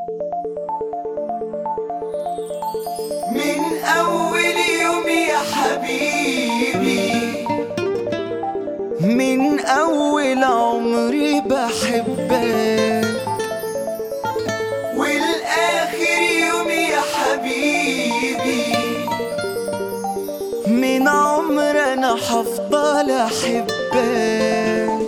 من أول يوم يا حبيبي، من أول عمري بحبك، والآخر يوم يا حبيبي، من عمر أنا حفضل أحبك.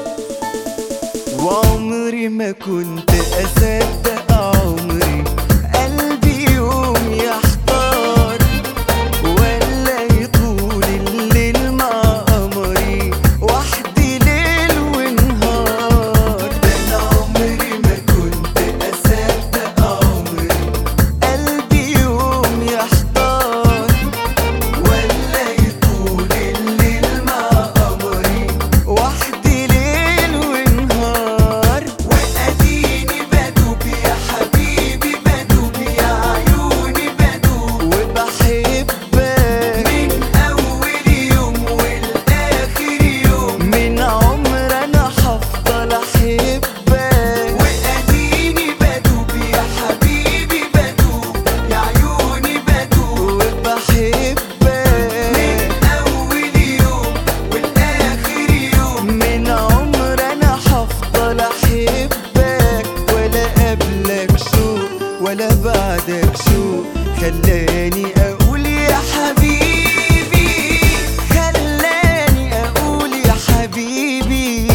وعمري ما كنت أصدق عمري قلبي يوم يحتار، ولا يطول الليل مع قمري وحدي ليل ونهار. ده أنا عمري ما كنت أصدق عمري قلبي يوم يحتار، ولا يطول الليل مع قمري وحدي ليل ونهار. وأديني بدوب يا حبيبي، بدوب يا عيوني بدوب، وبحبك من أول يوم والآخر يوم، من عمر أنا حفضل أحبك. وأديني بدوب يا حبيبي بدوب، يا عيوني بدوب، وبحبك من أول يوم والآخر يوم. من عمر أنا حفضل أحبك، ولا قبلك شوق ولا بعدك شوق خلاني أقول يا حبيبي، خلاني أقول يا حبيبي.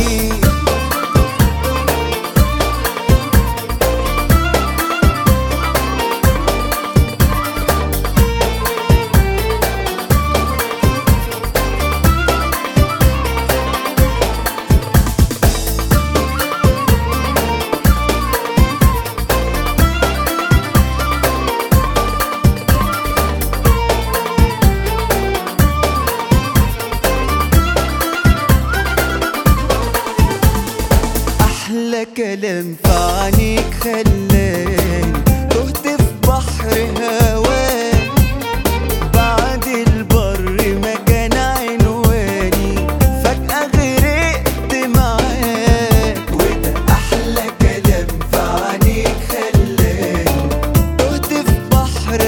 أحلى كلام في عينيك خلاني تهت في بحر هواك، بعد البر ما كان عنواني فجأة غرقت معاك. وده أحلى كلام في عينيك خلاني تهت في بحر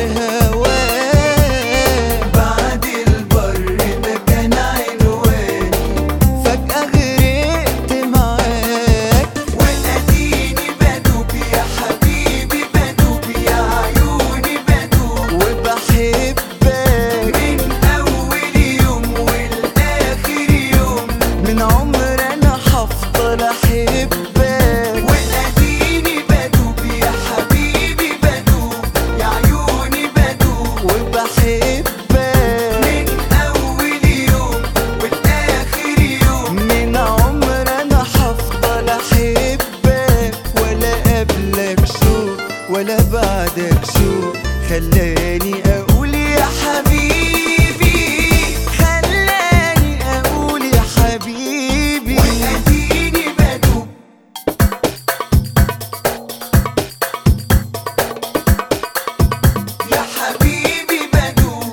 هواك، بعد البر ما كان عنواني، فجأة غرقت معاك. وأديني بدوب يا حبيبي بدوب، يا عيوني بدوب، وبحبك من أول يوم والآخر يوم. من عمر أنا حفضل أحبك. وأديني بدوب يا حبيبي بدوب، يا عيوني بدوب، وبحبك من أول يوم والآخر يوم. من عمر أنا حفضل أحبك، ولا قبلك شوق ولا بعدك شوق خلاني أقول يا حبيبي، خلاني أقول يا حبيبي. وأديني بدوب يا حبيبي بدوب،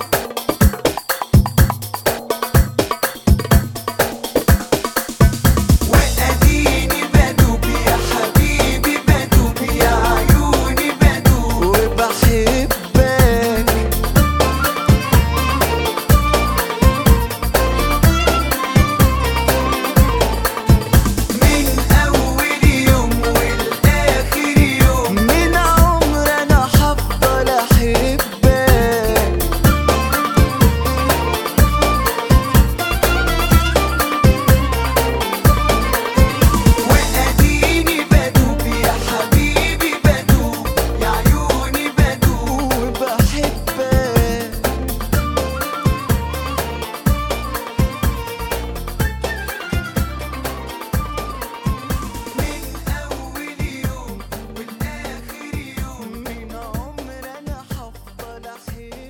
وأديني بدوب يا حبيبي بدوب، يا عيوني بدوب، وبحبك من أول يوم والآخر يوم. من عمر أنا حفضل أحبك. وأديني بدوب يا حبيبي بدوب، يا عيوني بدوب، وبحبك من أول يوم والآخر يوم. من عمر أنا حفضل أحبك.